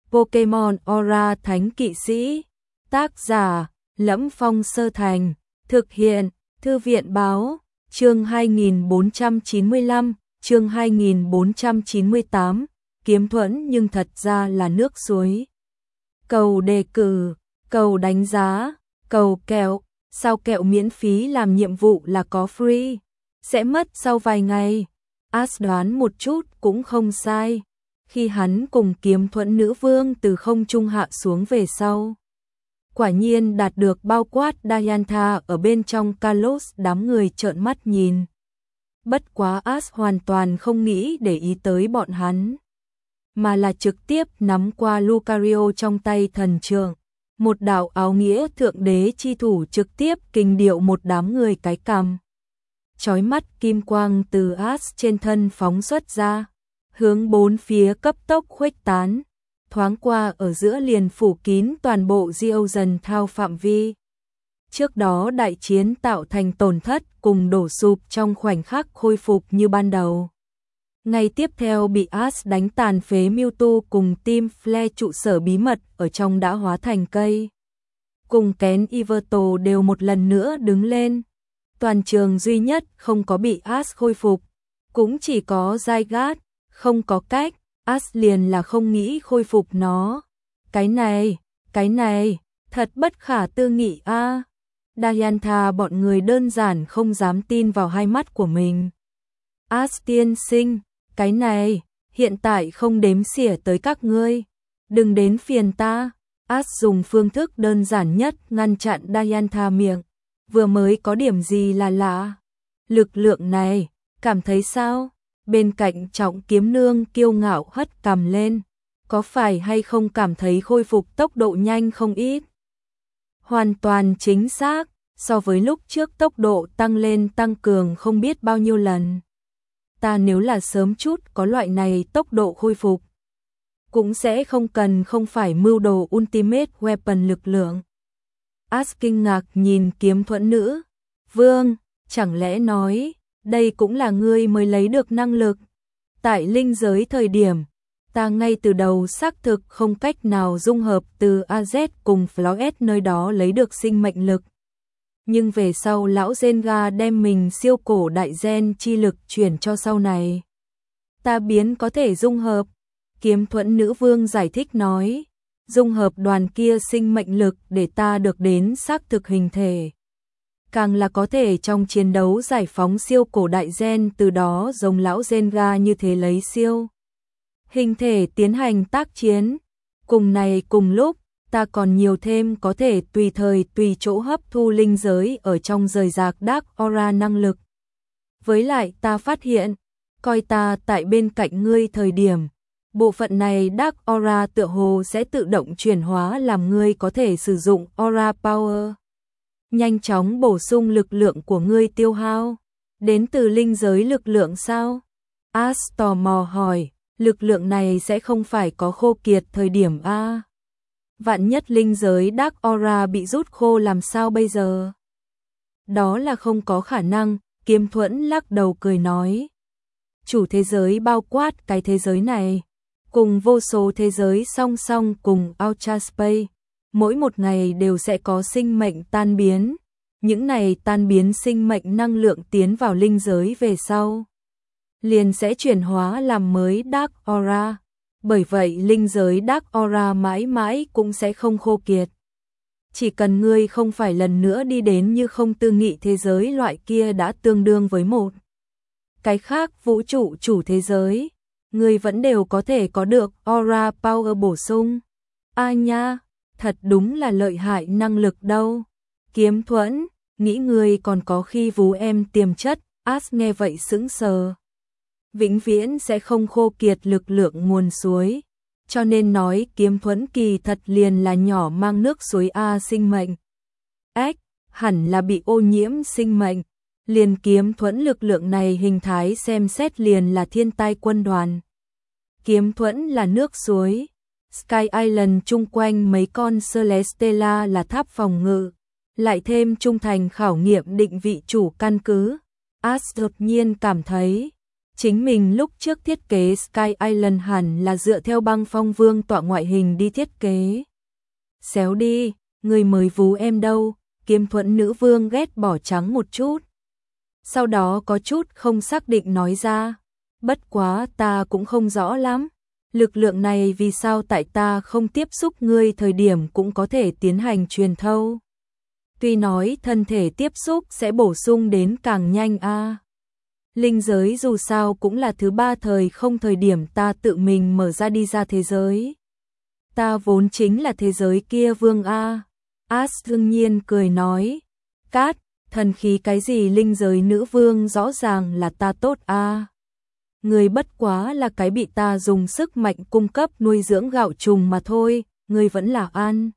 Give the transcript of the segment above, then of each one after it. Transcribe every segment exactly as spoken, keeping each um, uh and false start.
Pokemon Aura Thánh Kỵ Sĩ. Tác giả: Lẫm Phong Sơ Thành. Thực hiện: Thư viện báo. Chương hai nghìn bốn trăm chín mươi lăm, chương hai nghìn bốn trăm chín mươi tám, kiếm thuẫn nhưng thật ra là nước suối. Cầu đề cử, cầu đánh giá, cầu kẹo, sao kẹo miễn phí làm nhiệm vụ là có free, sẽ mất sau vài ngày. Ash đoán một chút cũng không sai, khi hắn cùng kiếm thuẫn nữ vương từ không trung hạ xuống về sau. Quả nhiên đạt được bao quát Diantha ở bên trong Kalos, đám người trợn mắt nhìn. Bất quá Ash hoàn toàn không nghĩ để ý tới bọn hắn, mà là trực tiếp nắm qua Lucario trong tay thần trượng. Một đạo áo nghĩa thượng đế chi thủ trực tiếp kình điệu một đám người cái cằm. Chói mắt kim quang từ Ash trên thân phóng xuất ra, hướng bốn phía cấp tốc khuếch tán, thoáng qua ở giữa liền phủ kín toàn bộ Diocen Thao phạm vi. Trước đó đại chiến tạo thành tổn thất cùng đổ sụp trong khoảnh khắc khôi phục như ban đầu. Ngày tiếp theo bị Ash đánh tàn phế, Mewtwo cùng Team Flare trụ sở bí mật ở trong đã hóa thành cây. Cùng Ken Everto đều một lần nữa đứng lên. Toàn trường duy nhất không có bị Ash khôi phục, cũng chỉ có Zygarde, không có cách, Ash liền là không nghĩ khôi phục nó. Cái này, cái này, thật bất khả tư nghị a. À. Diantha bọn người đơn giản không dám tin vào hai mắt của mình. Ash tiên sinh, cái này, hiện tại không đếm xỉa tới các ngươi, đừng đến phiền ta. Ash dùng phương thức đơn giản nhất ngăn chặn Diantha miệng, vừa mới có điểm gì là lạ. Lực lượng này, cảm thấy sao? Bên cạnh Trọng Kiếm Nương kiêu ngạo hất cằm lên, có phải hay không cảm thấy khôi phục tốc độ nhanh không ít? Hoàn toàn chính xác, so với lúc trước tốc độ tăng lên tăng cường không biết bao nhiêu lần. Ta nếu là sớm chút có loại này tốc độ khôi phục, cũng sẽ không cần không phải mưu đồ Ultimate Weapon lực lượng. Ash kinh ngạc nhìn kiếm thuẫn nữ vương, chẳng lẽ nói đây cũng là ngươi mới lấy được năng lực? Tại linh giới thời điểm, ta ngay từ đầu xác thực không cách nào dung hợp từ a zét cùng Floret nơi đó lấy được sinh mệnh lực. Nhưng về sau lão Gengar đem mình siêu cổ đại gen chi lực chuyển cho sau này, ta biến có thể dung hợp. Kiếm thuẫn nữ vương giải thích nói, dung hợp đoàn kia sinh mệnh lực để ta được đến xác thực hình thể. Càng là có thể trong chiến đấu giải phóng siêu cổ đại gen, từ đó giống lão Gengar như thế lấy siêu hình thể tiến hành tác chiến. Cùng này cùng lúc, ta còn nhiều thêm có thể tùy thời tùy chỗ hấp thu linh giới ở trong rời rạc Dark Aura năng lực. Với lại ta phát hiện, coi ta tại bên cạnh ngươi thời điểm, bộ phận này Dark Aura tựa hồ sẽ tự động chuyển hóa làm ngươi có thể sử dụng Aura Power. Nhanh chóng bổ sung lực lượng của ngươi tiêu hao. Đến từ linh giới lực lượng sao? Ash tò mò hỏi, lực lượng này sẽ không phải có khô kiệt thời điểm a? Vạn nhất linh giới Dark Aura bị rút khô làm sao bây giờ? Đó là không có khả năng, kiếm thuẫn lắc đầu cười nói. Chủ thế giới bao quát cái thế giới này, cùng vô số thế giới song song cùng Ultra Space, mỗi một ngày đều sẽ có sinh mệnh tan biến. Những này tan biến sinh mệnh năng lượng tiến vào linh giới về sau, liền sẽ chuyển hóa làm mới Dark Aura. Bởi vậy linh giới Dark Aura mãi mãi cũng sẽ không khô kiệt. Chỉ cần ngươi không phải lần nữa đi đến như không tư nghị thế giới loại kia đã tương đương với một cái khác vũ trụ chủ thế giới, ngươi vẫn đều có thể có được Aura Power bổ sung. A nha, thật đúng là lợi hại năng lực đâu. Kiếm thuẫn, nghĩ ngươi còn có khi vú em tiềm chất. Ash nghe vậy sững sờ. Vĩnh viễn sẽ không khô kiệt lực lượng nguồn suối, cho nên nói kiếm thuẫn kỳ thật liền là nhỏ mang nước suối A sinh mệnh. Ếch, hẳn là bị ô nhiễm sinh mệnh. Liền kiếm thuẫn lực lượng này hình thái xem xét liền là thiên tai quân đoàn. Kiếm thuẫn là nước suối. Sky Island chung quanh mấy con Celestella là tháp phòng ngự, lại thêm trung thành khảo nghiệm định vị chủ căn cứ. Ash đột nhiên cảm thấy Chính mình lúc trước thiết kế Sky Island hẳn là dựa theo băng phong vương tọa ngoại hình đi thiết kế. Xéo đi, người mới vú em đâu, Kiếm Thuẫn nữ vương ghét bỏ trắng một chút. Sau đó có chút không xác định nói ra, bất quá ta cũng không rõ lắm. Lực lượng này vì sao tại ta không tiếp xúc ngươi thời điểm cũng có thể tiến hành truyền thâu. Tuy nói thân thể tiếp xúc sẽ bổ sung đến càng nhanh a. À. Linh giới dù sao cũng là thứ ba thời không thời điểm ta tự mình mở ra đi ra thế giới. Ta vốn chính là thế giới kia vương a. À. As đương nhiên cười nói, Cát, thần khí cái gì linh giới nữ vương rõ ràng là ta tốt a. À. Người bất quá là cái bị ta dùng sức mạnh cung cấp nuôi dưỡng gạo trùng mà thôi, người vẫn là an.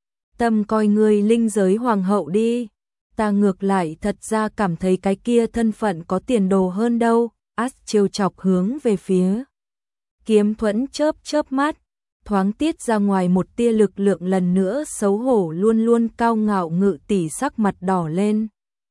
Tâm coi người linh giới hoàng hậu đi. Ta ngược lại thật ra cảm thấy cái kia thân phận có tiền đồ hơn đâu. As trêu chọc hướng về phía Kiếm Thuẫn chớp chớp mắt, thoáng tiết ra ngoài một tia lực lượng lần nữa xấu hổ luôn luôn cao ngạo ngự tỷ sắc mặt đỏ lên.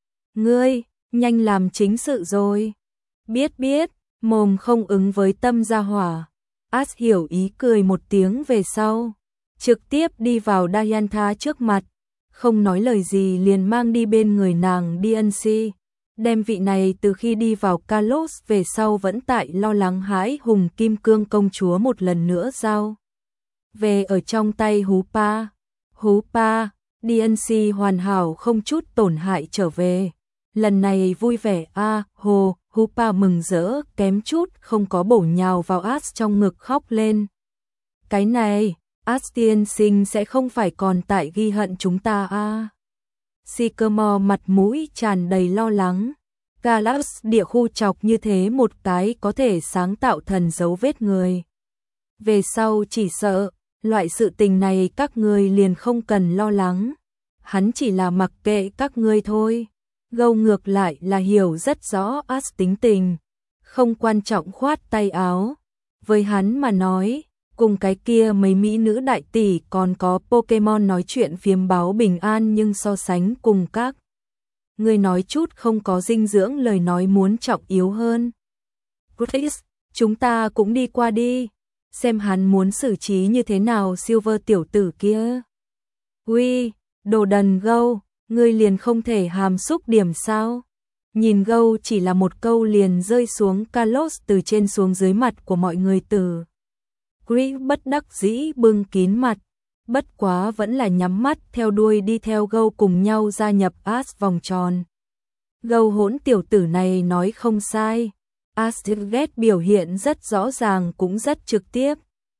Ngươi, nhanh làm chính sự rồi. Biết biết, mồm không ứng với tâm gia hỏa. As hiểu ý cười một tiếng về sau, trực tiếp đi vào Diantha trước mặt, không nói lời gì liền mang đi bên người nàng đê en xê, đem vị này từ khi đi vào Kalos về sau vẫn tại lo lắng hãi hùng kim cương công chúa một lần nữa giao về ở trong tay Hoopa. Hoopa, đê en xê hoàn hảo không chút tổn hại trở về. Lần này vui vẻ a, à, hồ, Hoopa mừng rỡ, kém chút không có bổ nhào vào As trong ngực khóc lên. Cái này, As tiên sinh sẽ không phải còn tại ghi hận chúng ta a. À. Sycamore mặt mũi tràn đầy lo lắng. Galax địa khu chọc như thế một cái có thể sáng tạo thần dấu vết người. Về sau chỉ sợ, loại sự tình này các ngươi liền không cần lo lắng. Hắn chỉ là mặc kệ các ngươi thôi. Gâu ngược lại là hiểu rất rõ As tính tình, không quan trọng khoát tay áo. Với hắn mà nói, cùng cái kia mấy mỹ nữ đại tỷ còn có Pokemon nói chuyện phiếm báo bình an nhưng so sánh cùng các người nói chút không có dinh dưỡng lời nói muốn trọng yếu hơn. Chris, chúng ta cũng đi qua đi, xem hắn muốn xử trí như thế nào Silver tiểu tử kia. Uy, đồ đần Gâu, ngươi liền không thể hàm xúc điểm sao? Nhìn Gâu chỉ là một câu liền rơi xuống Kalos từ trên xuống dưới mặt của mọi người từ. Chris bất đắc dĩ bưng kín mặt, bất quá vẫn là nhắm mắt theo đuôi đi theo Gâu cùng nhau gia nhập As vòng tròn. Gâu hỗn tiểu tử này nói không sai, As ghét biểu hiện rất rõ ràng cũng rất trực tiếp.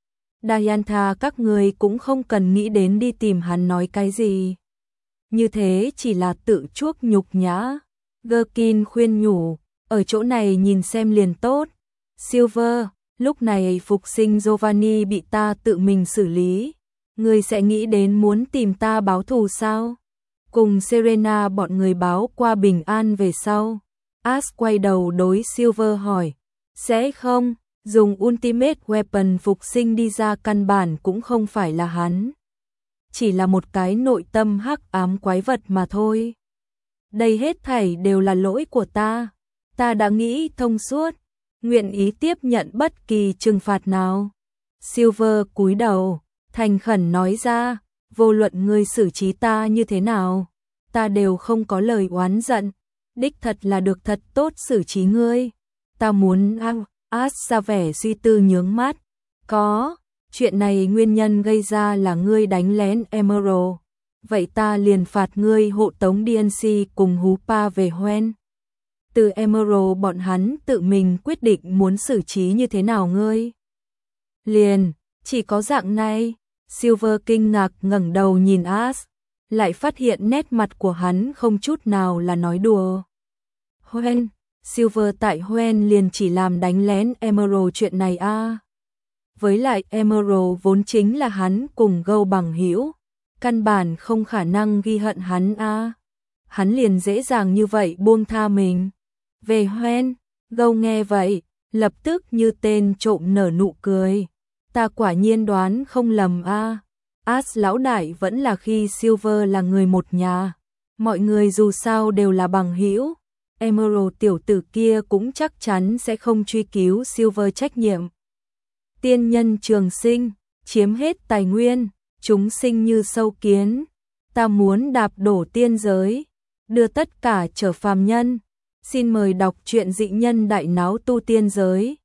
Diantha các người cũng không cần nghĩ đến đi tìm hắn nói cái gì. Như thế chỉ là tự chuốc nhục nhã. Gherkin khuyên nhủ, ở chỗ này nhìn xem liền tốt. Silver, lúc này phục sinh Giovanni bị ta tự mình xử lý. Người sẽ nghĩ đến muốn tìm ta báo thù sao? Cùng Serena bọn người báo qua bình an về sau. As quay đầu đối Silver hỏi, sẽ không, dùng Ultimate Weapon phục sinh đi ra căn bản cũng không phải là hắn. Chỉ là một cái nội tâm hắc ám quái vật mà thôi. Đây hết thảy đều là lỗi của ta. Ta đã nghĩ thông suốt, nguyện ý tiếp nhận bất kỳ trừng phạt nào. Silver cúi đầu, thành khẩn nói ra, vô luận ngươi xử trí ta như thế nào, ta đều không có lời oán giận. Đích thật là được thật tốt xử trí ngươi. Ta muốn ăn. As ra vẻ suy tư nhướng mắt. Có, chuyện này nguyên nhân gây ra là ngươi đánh lén Emerald. Vậy ta liền phạt ngươi hộ tống đê en xê cùng Hoopa về Hoenn. Từ Emerald bọn hắn tự mình quyết định muốn xử trí như thế nào ngươi. Liền, chỉ có dạng này. Silver kinh ngạc ngẩng đầu nhìn As, lại phát hiện nét mặt của hắn không chút nào là nói đùa. Hoenn, Silver tại Hoenn liền chỉ làm đánh lén Emerald chuyện này a. À. Với lại Emerald vốn chính là hắn cùng Gâu bằng hữu, căn bản không khả năng ghi hận hắn a. À. Hắn liền dễ dàng như vậy buông tha mình. Về Hoenn, Gâu nghe vậy, lập tức như tên trộm nở nụ cười. Ta quả nhiên đoán không lầm a. À. As lão đại vẫn là khi Silver là người một nhà. Mọi người dù sao đều là bằng hữu. Emerald tiểu tử kia cũng chắc chắn sẽ không truy cứu Silver trách nhiệm. Tiên nhân trường sinh, chiếm hết tài nguyên, chúng sinh như sâu kiến, ta muốn đạp đổ tiên giới, đưa tất cả trở phàm nhân. Xin mời đọc truyện Dị nhân đại náo tu tiên giới.